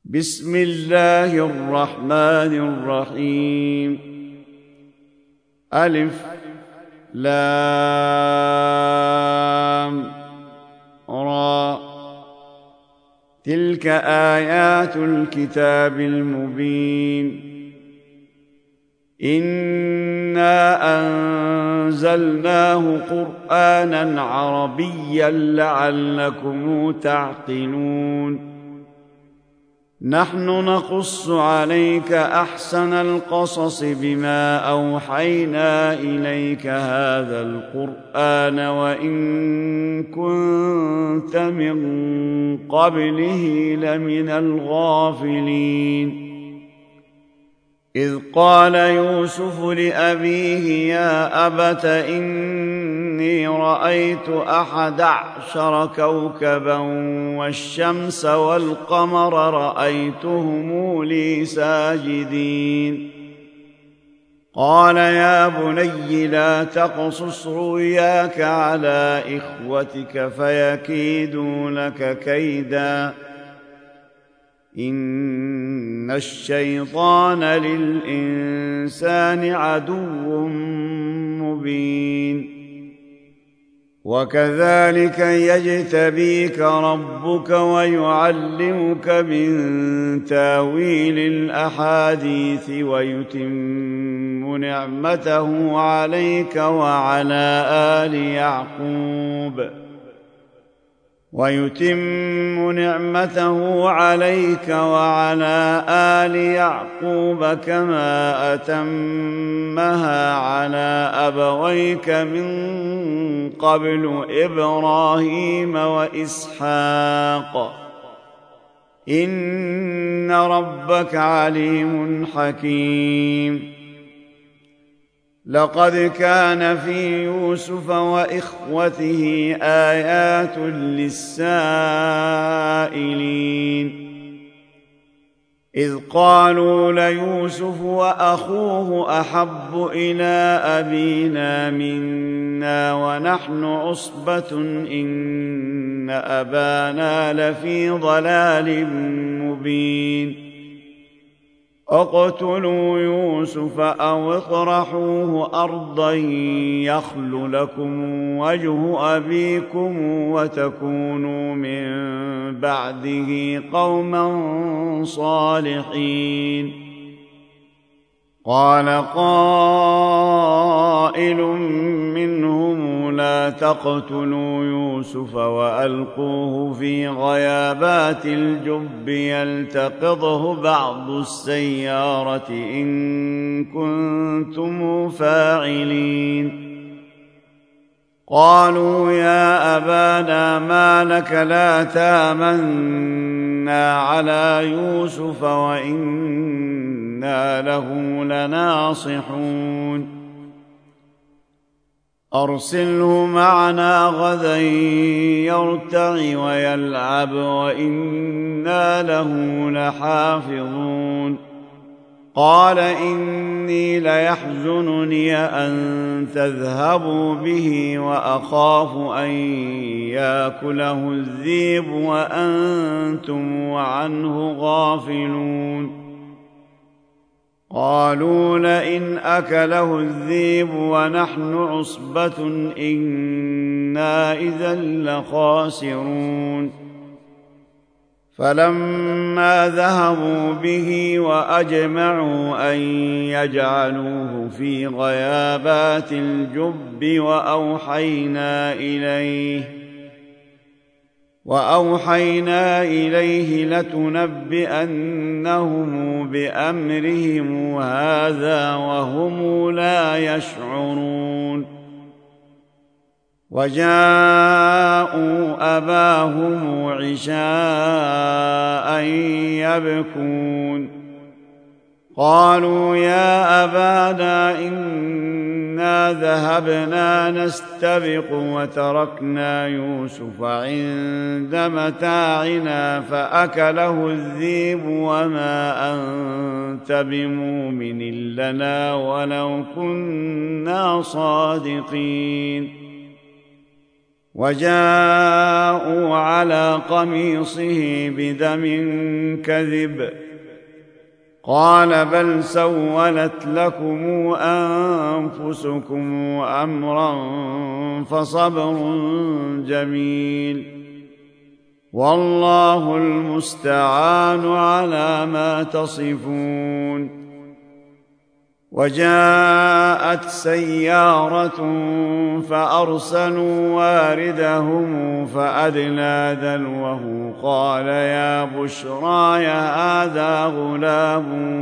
بسم الله الرحمن الرحيم. ألف لام را. تلك آيات الكتاب المبين. إنا أنزلناه قرآنا عربيا لعلكم تعقلون. نحن نقص عليك أحسن القصص بما أوحينا إليك هذا القرآن وإن كنت من قبله لمن الغافلين. إذ قال يوسف لأبيه يا أبت إني رأيت 11 كوكبا والشمس والقمر رأيتهم لي ساجدين. قال يا بني لا تقصص رؤياك على إخوتك فيكيدوا لك كيدا إن الشيطان للإنسان عدو مبين. وكذلك يجتبيك ربك ويعلمك من تاويل الأحاديث ويتم نعمته عليك وعلى آل يعقوب كما أتمها على أبويك من قبل إبراهيم وإسحاق إن ربك عليم حكيم. لقد كان في يوسف وإخوته آيات للسائلين. إذ قالوا ليوسف وأخوه أحب إلى أبينا منا ونحن عصبة إن أبانا لفي ضلال مبين. اقتلوا يوسف أو اطرحوه أرضا يخل لكم وجه أبيكم وتكونوا من بعده قوما صالحين. قال قائل منهم لا تقتلوا يوسف وألقوه في غيابات الجب يلتقطه بعض السيارة إن كنتم فاعلين. قالوا يا أبانا ما لك لا تامنا على يوسف وإنا له لناصحون. أرسله معنا غدا يرتع ويلعب وإنا له لحافظون. قال إني ليحزنني أن تذهبوا به وأخاف أن يأكله الذئب وأنتم عنه غافلون. قالوا لئن أكله الذئب ونحن عصبة إنا إذا لخاسرون. فلما ذهبوا به وأجمعوا أن يجعلوه في غيابات الجب وأوحينا إليه لتنبئنهم بأمرهم هذا وهم لا يشعرون. وجاءوا أباهم عشاء يبكون. قالوا يا أبانا إنا ذهبنا نستبق وتركنا يوسف عند متاعنا فأكله الذئب وما أنت بمؤمن لنا ولو كنا صادقين. وجاءوا على قميصه بدم كذب قال بل سولت لكم أنفسكم أمرا فصبر جميل والله المستعان على ما تصفون. وجاءت سيارة فأرسلوا واردهم فأدلى دلوه قال يا بشرى هذا غلام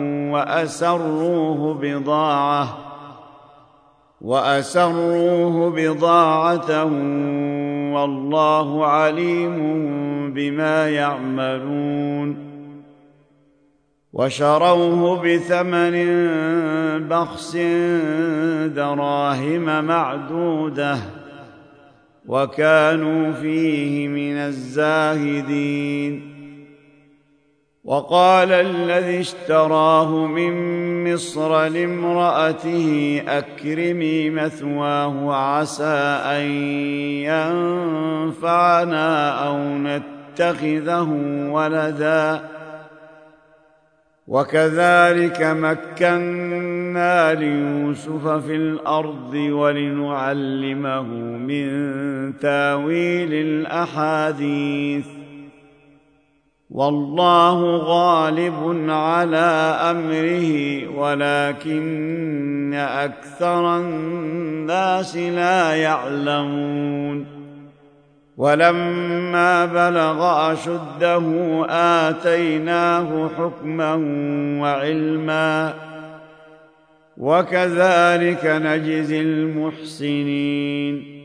وأسروه بضاعة والله عليم بما يعملون. وشروه بثمن بخس دراهم معدودة وكانوا فيه من الزاهدين. وقال الذي اشتراه من مصر لامرأته أكرمي مثواه عسى أن ينفعنا أو نتخذه ولدا وكذلك مكنا ليوسف في الأرض ولنعلمه من تاويل الأحاديث والله غالب على أمره ولكن أكثر الناس لا يعلمون. ولما بلغ أشده آتيناه حكما وعلما وكذلك نجزي المحسنين.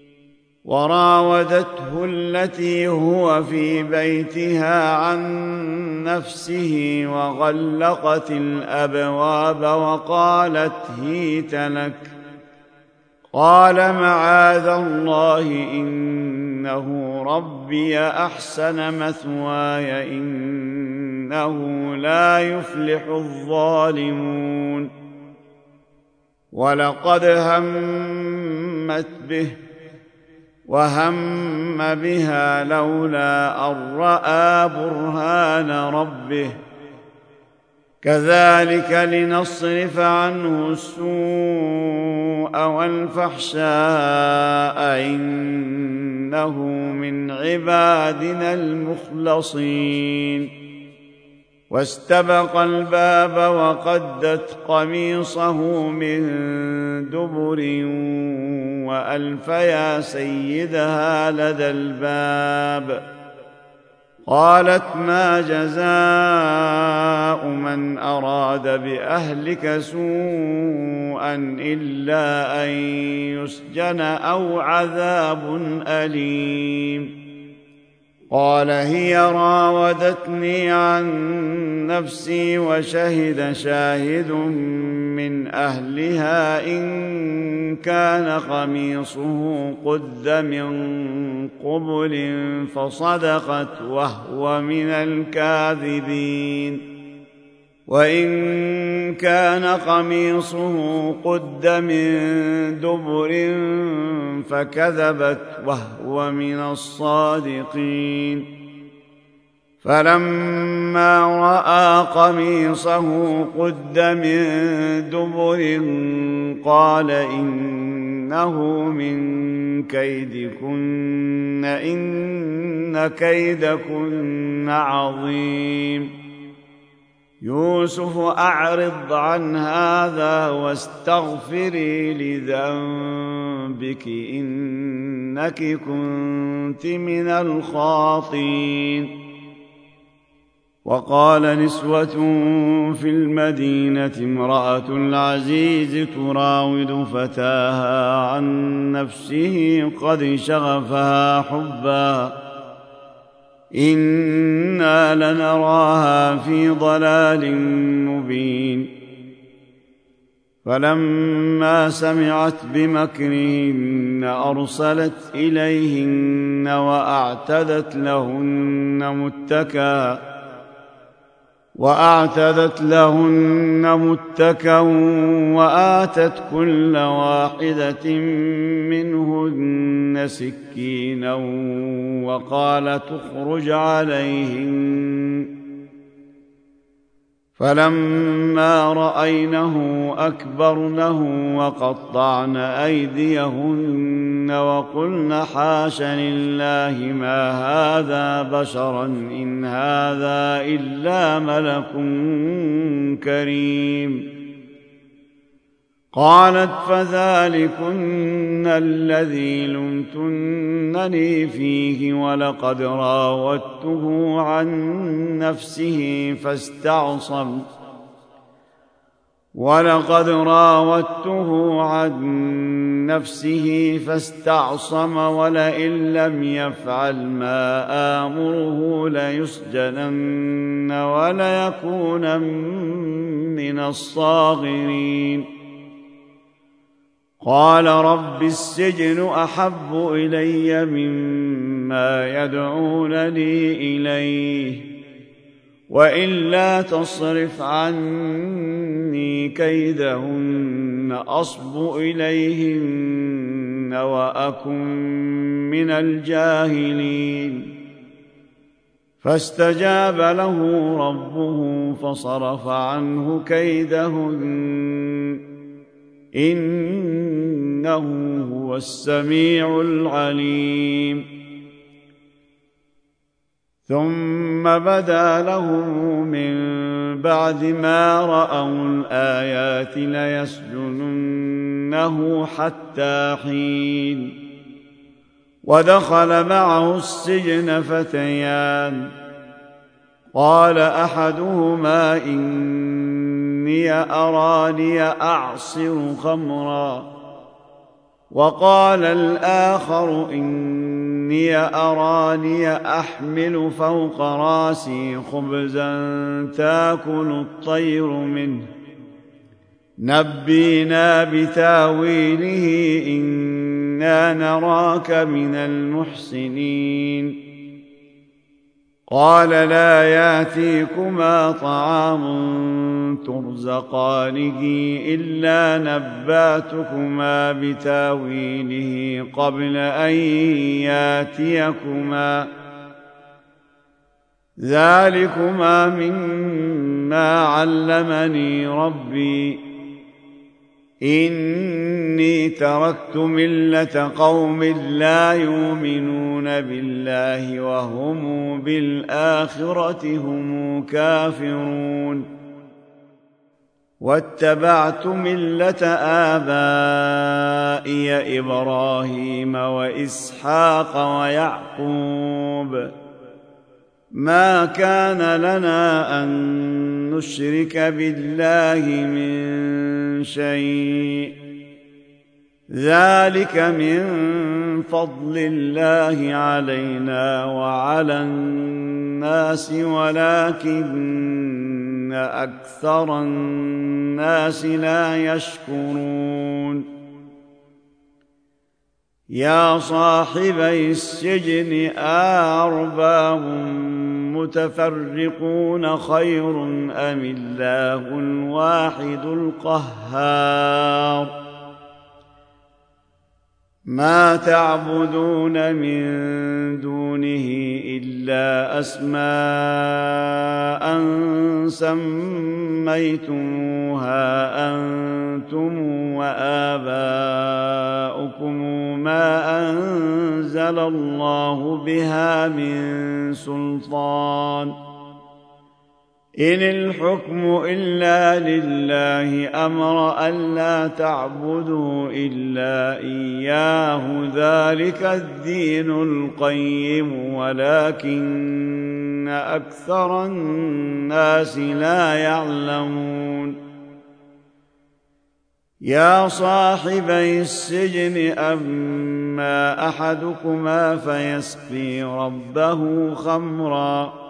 وراودته التي هو في بيتها عن نفسه وغلقت الأبواب وقالت هيت لك قال معاذ الله إنه ربي أحسن مثواي إنه لا يفلح الظالمون. ولقد همت به وهم بها لولا أن رأى برهان ربه كذلك لنصرف عنه السوء والفحشاء إنه من عبادنا المخلصين. واستبق الباب وقدت قميصه من دبر وألف يا سيدها لدى الباب قالت ما جزاء من أراد بأهلك سوءا إلا أن يسجن أو عذاب أليم. قال هي راودتني عن نفسي وشهد شاهد من أهلها إن كان قميصه قد من قبل فصدقت وهو من الكاذبين وإن كان قميصه قد من دبر فكذبت وهو من الصادقين. فلما رأى قميصه قد من دبر قال إنه من كيدكن إن كيدكن عظيم. يوسف أعرض عن هذا واستغفري لذنبك إنك كنت من الخاطئين. وقال نسوة في المدينة امرأة العزيز تراود فتاها عن نفسه قد شغفها حبا إنا لنراها في ضلال مبين. فلما سمعت بمكرهن أرسلت إليهن وأعتدت لهن متكئا وأعتدت لهن متكأ وآتت كل واحدة منهن سكينا وقالت اخرج عليهن فلما رأينه أكبرنه وقطعن أيديهن وقلن حاش لله ما هذا بشرا إن هذا إلا ملك كريم. قالت فذلكن الذي لمتنني فيه ولقد راودته عن نفسه فاستعصم ولئن لم يفعل ما آمره ليسجنن وليكون من الصاغرين. قال رب السجن أحب إلي مما يدعونني إليه وإلا تصرف عني كيدهن أصب إليهن وأكن من الجاهلين. فاستجاب له ربه فصرف عنه كيدهن إنه هو السميع العليم. ثم بدا لهم من بعد ما رأوا الآيات ليسجننه حتى حين. ودخل معه السجن فتيان قال أحدهما إني أراني أعصر خمرا وقال الآخر إني أراني أحمل فوق راسي خبزا تأكل الطير منه نبينا بتاويله إنا نراك من المحسنين. قال لا يأتيكما طعام ترزقانه إلا نباتكما بتاويله قبل أن يأتيكما ذلكما مما علمني ربي إني تركت ملة قوم لا يؤمنون بالله وهم بالآخرة هم كافرون. واتبعت ملة آبائي إبراهيم وإسحاق ويعقوب ما كان لنا أن نشرك بالله من شيء ذلك من فضل الله علينا وعلى الناس ولكن أكثر الناس لا يشكرون. يا صاحبي السجن أأرباب متفرقون خير أم الله الواحد القهار. ما تعبدون من دونه إلا أسماء سميتموها أنتم وآباؤكم ما أنزل الله بها من سلطان إن الحكم إلا لله أمر ألا تعبدوا إلا إياه ذلك الدين القيم ولكن أكثر الناس لا يعلمون. يا صاحبي السجن أما أحدكما فيسقي ربه خمرا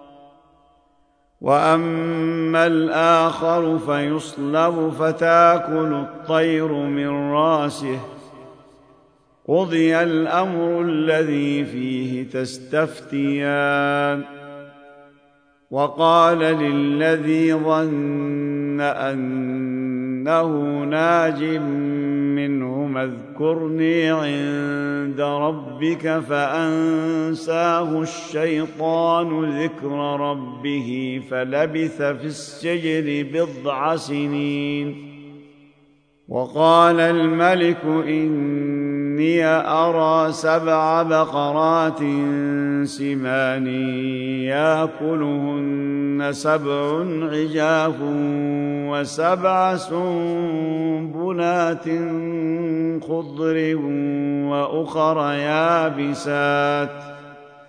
وأما الآخر فيصلب فتأكل الطير من راسه قضي الأمر الذي فيه تستفتيان. وقال للذي ظن أنه ناج منهما اذكرني عند ربك فأنساه الشيطان ذكر ربه فلبث في السجن 10 سنين. وقال الملك إني أرى 7 بقرات سمان يأكلهن 7 عجاف و7 سنبلات خضر وأخر يابسات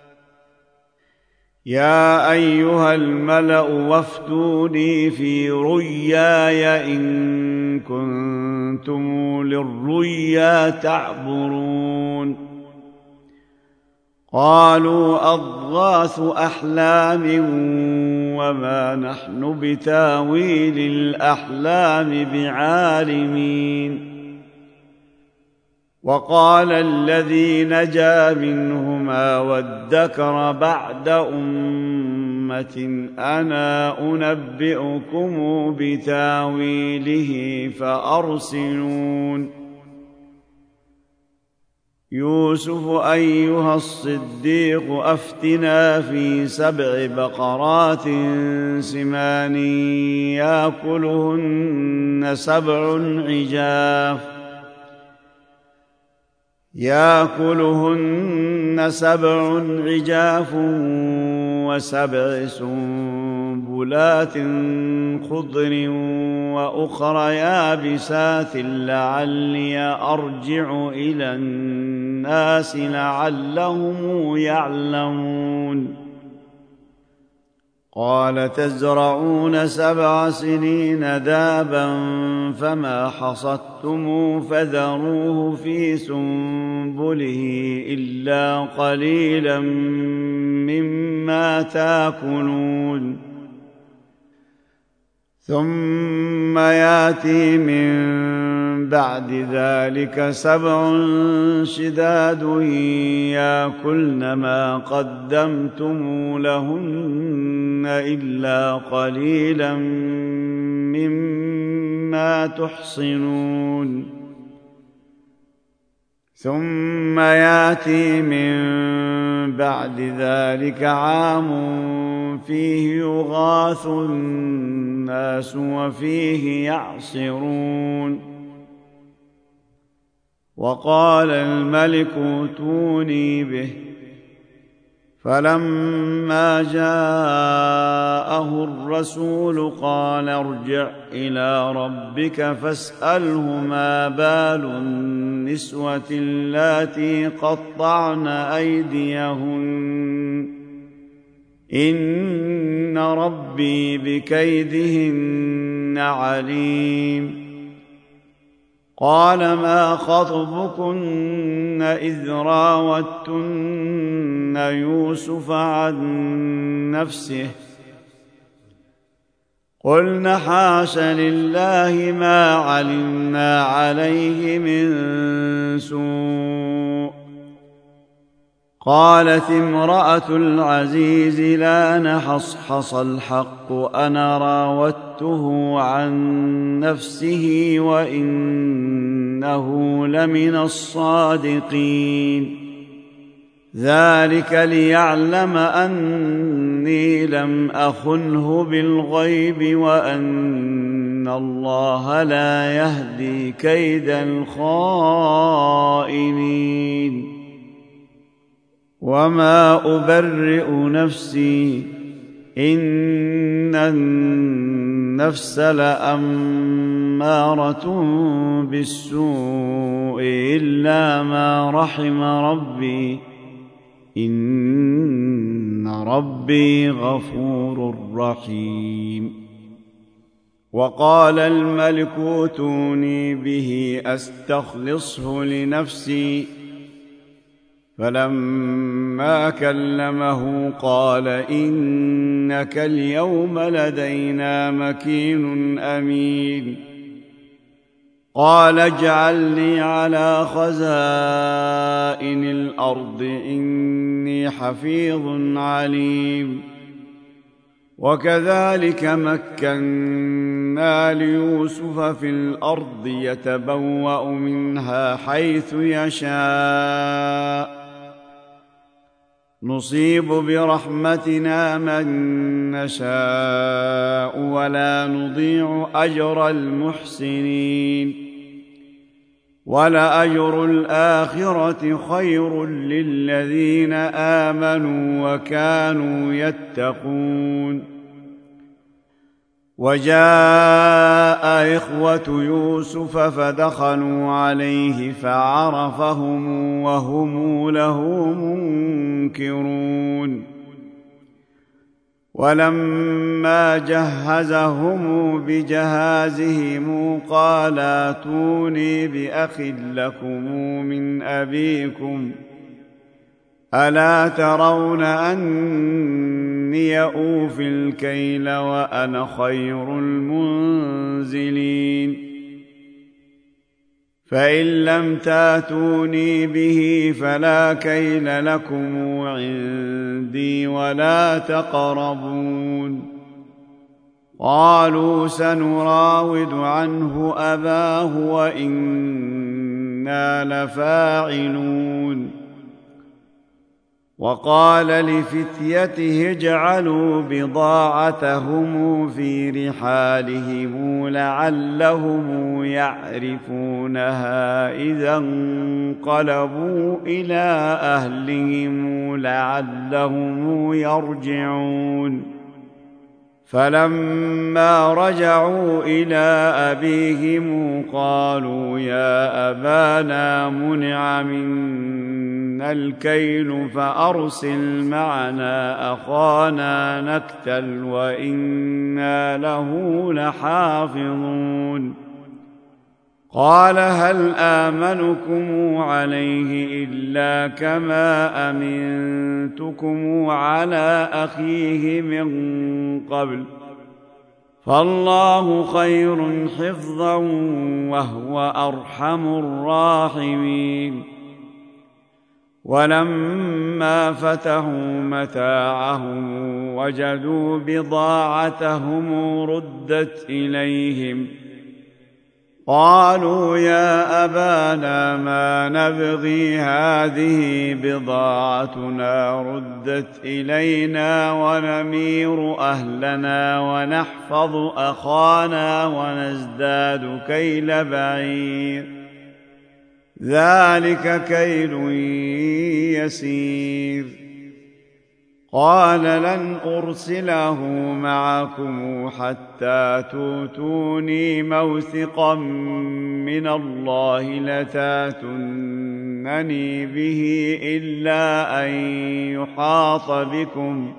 يا أيها الملأ وافتوني في رؤياي إن كنتم للرؤيا تعبرون. قالوا أضغاث أحلام وما نحن بتاويل الأحلام بعالمين. وقال الذي نجا منهما وادكر بعد أمة أنا أنبئكم بتاويله فأرسلون. يوسف أيها الصديق أفتنا في 7 بقرات سمان يأكلهن 7 عجاف و7 سنبلات خضر وأخر يابسات لعلي أرجع إلى الناس لعلهم يعلمون. قال تزرعون 7 سنين دابا فما حصدتم فذروه في سنبله إلا قليلا مما تأكلون. ثم يأتي من بعد ذلك 7 شداد يأكلن ما قدمتم لهن إلا قليلا مما تحصنون. ثم يأتي من بعد ذلك عام فيه يغاث الناس وفيه يعصرون. وقال الملك ائتوني به فلما جاءه الرسول قال ارجع إلى ربك فاسأله ما بال النسوة اللاتي قطعن أيديهن إن ربي بكيدهن عليم. قال ما خطبكن إذ راوتن يوسف عن نفسه قلن حاش لله ما علمنا عليه من سوء. قالت امرأة العزيز لا نحصحص الحق أنا راودته عن نفسه وإنه لمن الصادقين. ذلك ليعلم أني لم أخنه بالغيب وأن الله لا يهدي كيد الخائنين. وما أبرئ نفسي إن النفس لأمارة بالسوء إلا ما رحم ربي إن ربي غفور رحيم. وقال الملك ائتوني به أستخلصه لنفسي فلما كلمه قال إنك اليوم لدينا مكين أمين. قال اجعلني على خزائن الأرض إني حفيظ عليم. وكذلك مكنا ليوسف في الأرض يتبوأ منها حيث يشاء نصيب برحمتنا من نشاء ولا نضيع أجر المحسنين ولأجر الآخرة خير للذين آمنوا وكانوا يتقون وجاء إخوة يوسف فدخلوا عليه فعرفهم وهم له منكرون ولما جهزهم بجهازهم قال ائتوني بأخ لكم من أبيكم ألا ترون أني أوفي الكيل وأنا خير المنزلين فإن لم تاتوني به فلا كيل لكم عندي ولا تقربون قالوا سنراود عنه أباه وإنا لفاعلون وقال لفتيته اجعلوا بضاعتهم في رحالهم لعلهم يعرفونها إذا انقلبوا إلى أهلهم لعلهم يرجعون فلما رجعوا إلى أبيهم قالوا يا أبانا منع منا الكيل فأرسل معنا أخانا نكتل وإنا له لحافظون قال هل آمنكم عليه إلا كما أمنتكم على أخيه من قبل فالله خير حفظا وهو أرحم الراحمين ولما فتحوا متاعهم وجدوا بضاعتهم ردت إليهم قالوا يا أبانا ما نبغي هذه بضاعتنا ردت إلينا ونمير أهلنا ونحفظ أخانا ونزداد كيل بعير ذلك كيل يسير قال لن أرسله معكم حتى تؤتوني موثقا من الله لتاتونني به إلا أن يحاط بكم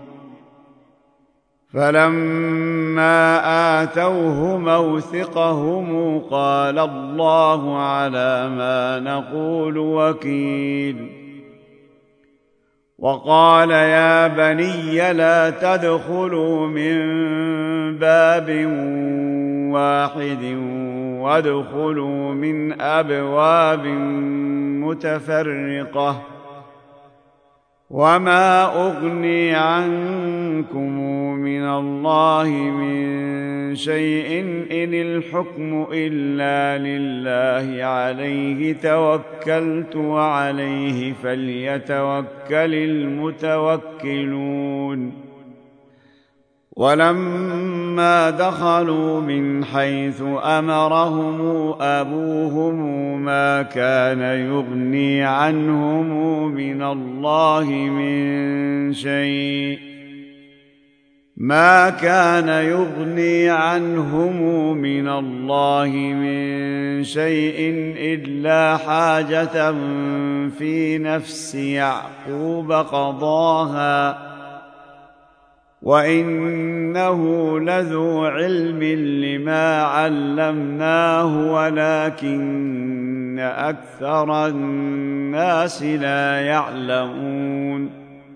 فلما آتوه موثقهم قال الله على ما نقول وكيل وقال يا بني لا تدخلوا من باب واحد وادخلوا من أبواب متفرقة وما أغني عنكم من الله من شيء إن الحكم إلا لله عليه توكلت وعليه فليتوكل المتوكلون ولما دخلوا من حيث أمرهم أبوهم ما كان يغني عنهم من الله من شيء إلا حاجة في نفس يعقوب قضاها وإنه لذو علم لما علمناه ولكن أكثر الناس لا يعلمون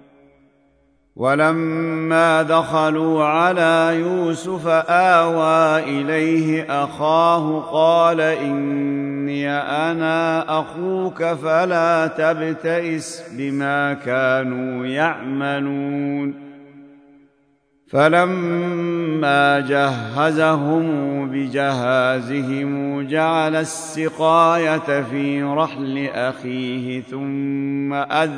ولما دخلوا على يوسف آوى إليه أخاه قال إني أنا أخوك فلا تبتئس بما كانوا يعملون فلما جهزهم بجهازهم جعل السقاية في رحل أخيه ثم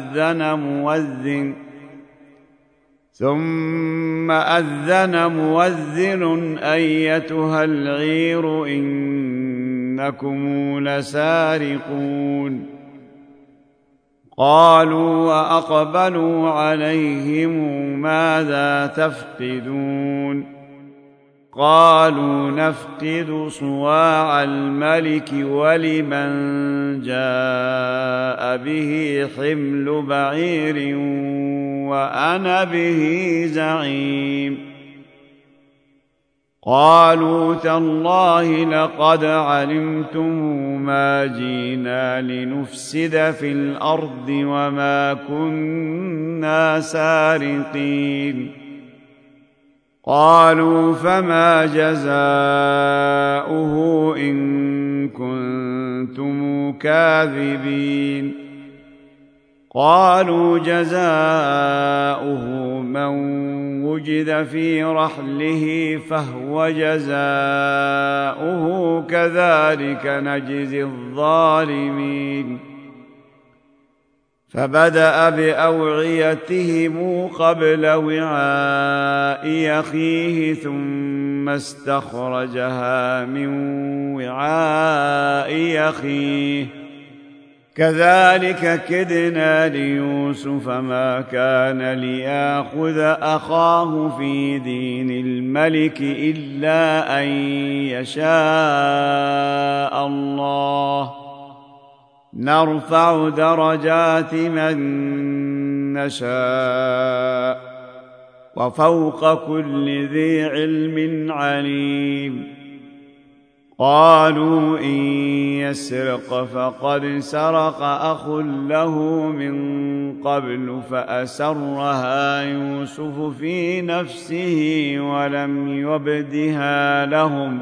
أذن مؤذن أيتها العير إنكم لسارقون قالوا وأقبلوا عليهم ماذا تفقدون قالوا نفقد صواع الملك ولمن جاء به حمل بعير وأنا به زعيم قالوا تالله لقد علمتم ما جئنا لنفسد في الأرض وما كنا سارقين قالوا فما جزاؤه إن كنتم كاذبين قالوا جزاؤه من وجد في رحله فهو جزاؤه كذلك نجزي الظالمين فبدأ بأوعيتهم قبل وعاء أخيه ثم استخرجها من وعاء أخيه كذلك كدنا ليوسف ما كان ليأخذ أخاه في دين الملك إلا أن يشاء الله نرفع درجات من نشاء وفوق كل ذي علم عليم قالوا إن يسرق فقد سرق أخ له من قبل فأسرها يوسف في نفسه ولم يبدها لهم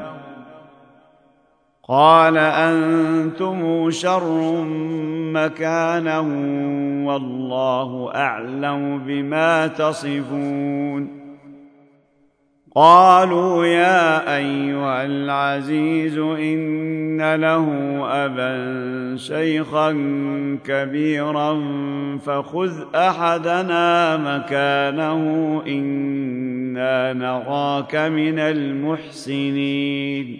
قال أنتم شر مكانا والله أعلم بما تصفون قالوا يا أيها العزيز إن له أبا شيخا كبيرا فخذ أحدنا مكانه إنا نراك من المحسنين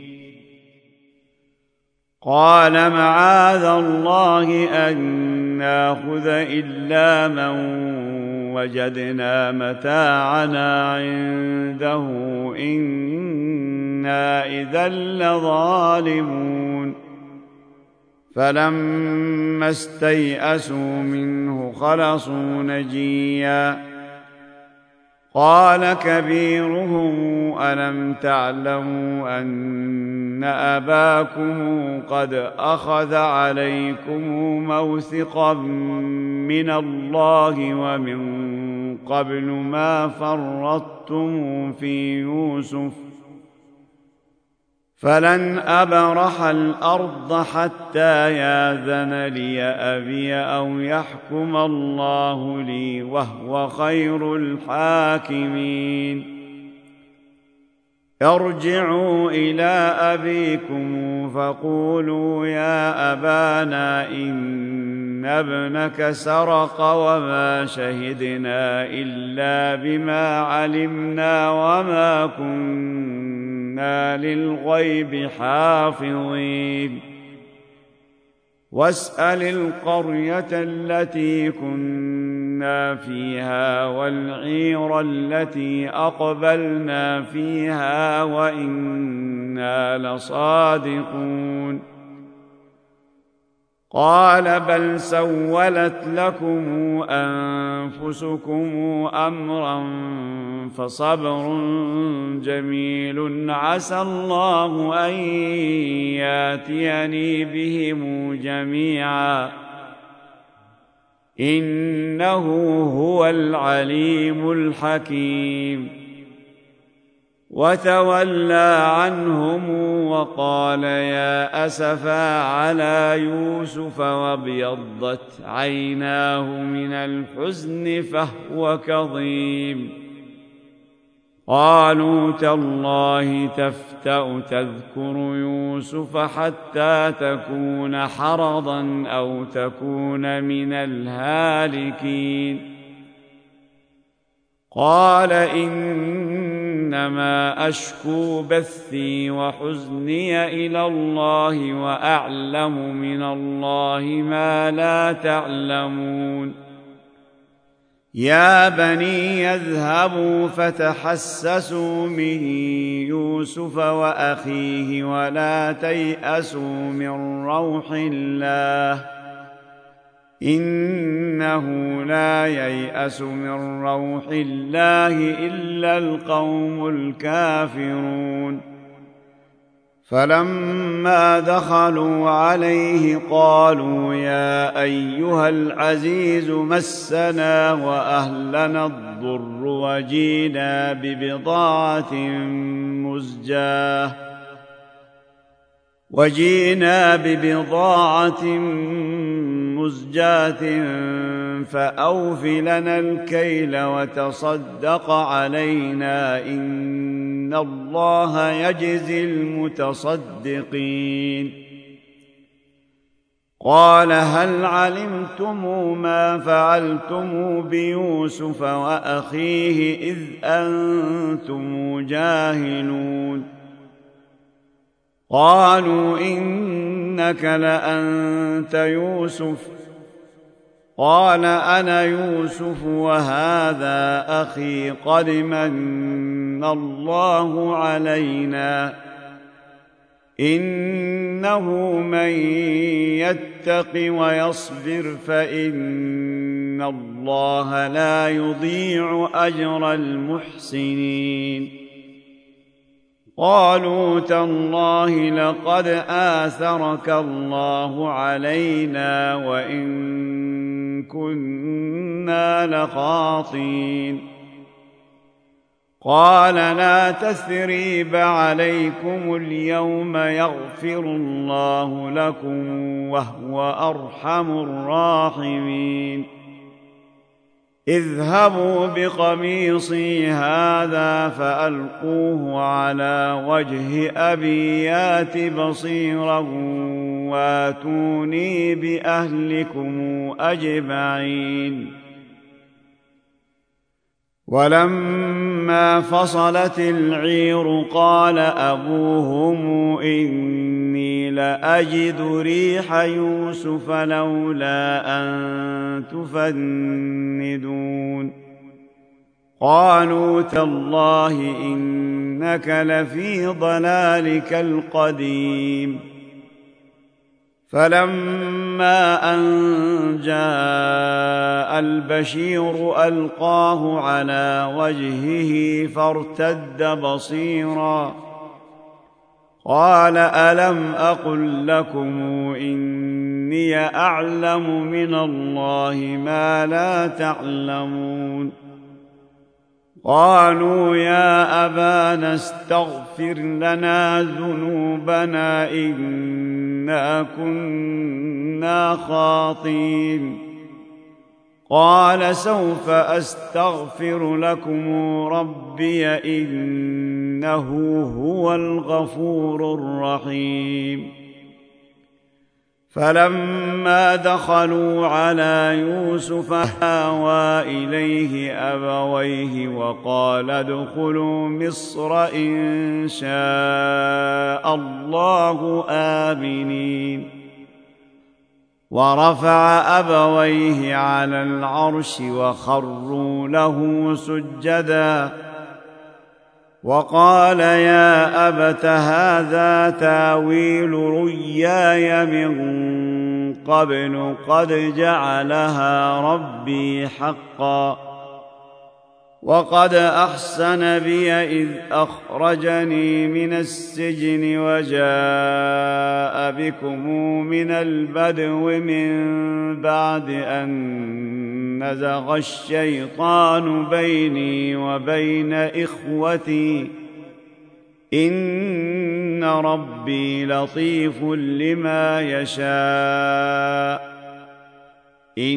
قال معاذ الله أن ناخذ إلا من وجدنا متاعنا عنده إنا إذا لظالمون فلما استيئسوا منه خلصوا نجيا قال كبيرهم ألم تعلموا أن أباكم قد أخذ عليكم موثقا من الله ومن قبل ما فرطتم في يوسف فلن أبرح الأرض حتى يأذن لي أبي أو يحكم الله لي وهو خير الحاكمين ارجعوا إلى أبيكم فقولوا يا أبانا إن ابنك سرق وما شهدنا إلا بما علمنا وما كنا للغيب حافظين واسأل القرية التي كنا فيها والعير التي أقبلنا فيها وإنا لصادقون قال بل سولت لكم أنفسكم أمرا فصبر جميل عسى الله أن ياتيني بهم جميعا إنه هو العليم الحكيم وتولى عنهم وقال يا أسفا على يوسف وابيضت عيناه من الحزن فهو كظيم قالوا تالله تفتأ تذكر يوسف حتى تكون حرضا أو تكون من الهالكين قال إنما أشكو بثي وحزني إلى الله وأعلم من الله ما لا تعلمون يا بني اذهبوا فتحسسوا من يوسف وأخيه ولا تيأسوا من روح الله إنه لا ييأس من روح الله إلا القوم الكافرون فلما دخلوا عليه قالوا يا أيها العزيز مسنا وأهلنا الضر وجينا ببضاعة مزجاة فأوف لنا الكيل وتصدق علينا إن الله يجزي المتصدقين قال هل علمتم ما فعلتم بيوسف وأخيه إذ أنتم جاهلون قالوا إنك لأنت يوسف قال أنا يوسف وهذا أخي قد من الله علينا إنه من يتق ويصبر فإن الله لا يضيع أجر المحسنين قالوا تالله لقد آثرك الله علينا وإن كنا لخاطئين قال لا تثريب عليكم اليوم يغفر الله لكم وهو أرحم الراحمين اذهبوا بقميصي هذا فألقوه على وجه أبي يات بصيرا واتوني بأهلكم أجمعين ولما فصلت العير قال أبوهم إني لأجد ريح يوسف لولا أن تفندون قالوا تالله إنك لفي ضلالك القديم فلما أن جاء البشير ألقاه على وجهه فارتد بصيرا قال ألم أقل لكم إني أعلم من الله ما لا تعلمون قالوا يا أبانا استغفر لنا ذنوبنا إنا كنا خاطئين قال سوف أستغفر لكم ربي إنه هو الغفور الرحيم فلما دخلوا على يوسف آوى إليه أبويه وقال ادخلوا مصر إن شاء الله آمنين ورفع أبويه على العرش وخروا له سجدا وقال يا أبت هذا تاويل رؤياي من قبل قد جعلها ربي حقا وقد أحسن بي إذ أخرجني من السجن وجاء بكم من البدو من بعد أن نزغ الشيطان بيني وبين إخوتي إن ربي لطيف لما يشاء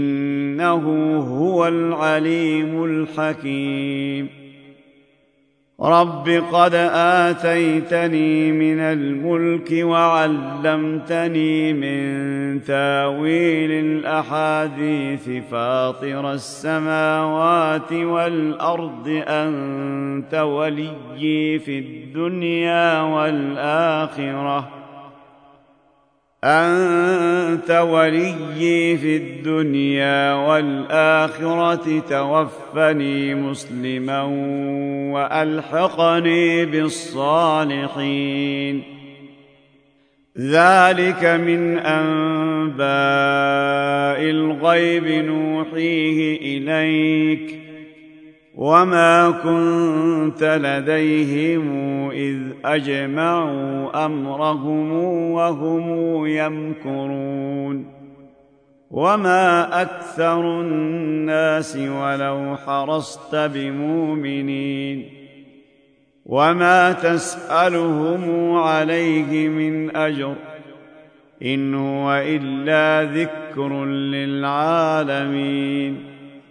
إنه هو العليم الحكيم رب قد آتيتني من الملك وعلمتني من تاويل الأحاديث فاطر السماوات والأرض أنت وليي في الدنيا والآخرة توفني مسلما وألحقني بالصالحين ذلك من أنباء الغيب نوحيه إليك وما كنت لديهم إذ أجمعوا أمرهم وهم يمكرون وما أكثر الناس ولو حرصت بمؤمنين وما تسألهم عليه من أجر إن هو إلا ذكر للعالمين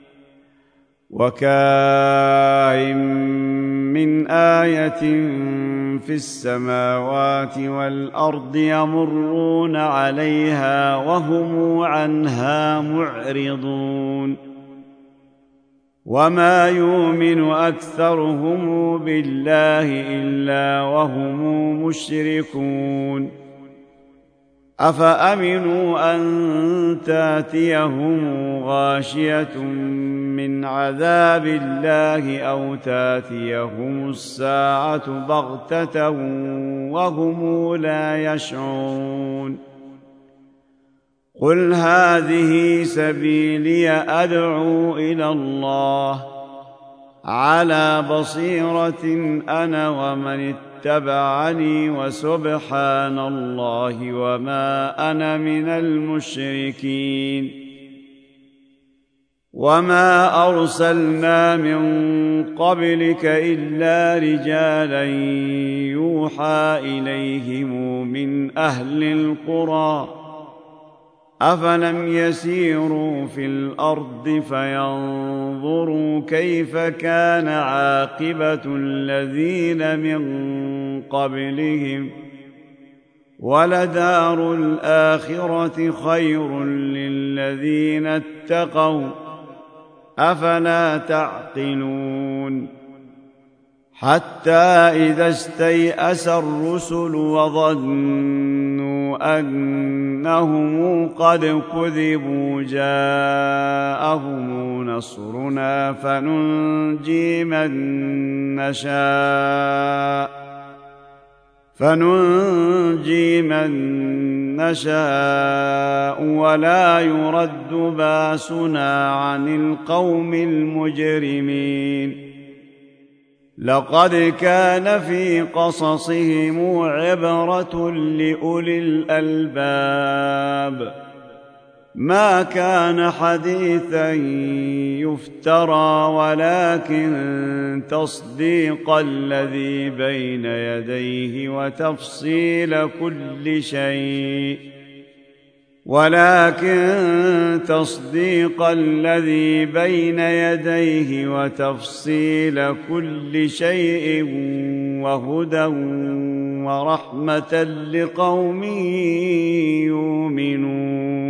وكأين من آية في السماوات والأرض يمرون عليها وهم عنها معرضون وما يؤمن أكثرهم بالله إلا وهم مشركون أفأمنوا أن تأتيهم غاشية من عذاب الله أو تأتيهم الساعة بغتة وهم لا يشعرون قل هذه سبيلي أدعو إلى الله على بصيرة أنا ومن اتبعني وسبحان الله وما أنا من المشركين وما أرسلنا من قبلك إلا رجالا يوحى إليهم من أهل القرى أفلم يسيروا في الأرض فينظروا كيف كان عاقبة الذين من قبلهم ولدار الآخرة خير للذين اتقوا أفلا تعقلون حتى إذا استيأس الرسل وظنوا أنهم قد كذبوا جاءهم نصرنا فننجي من نشاء ولا يرد باسنا عن القوم المجرمين لقد كان في قصصهم عبرة لأولي الألباب ما كان حديثا يفترى ولكن تصديق الذي بين يديه وتفصيل كل شيء وهدى ورحمة لقوم يؤمنون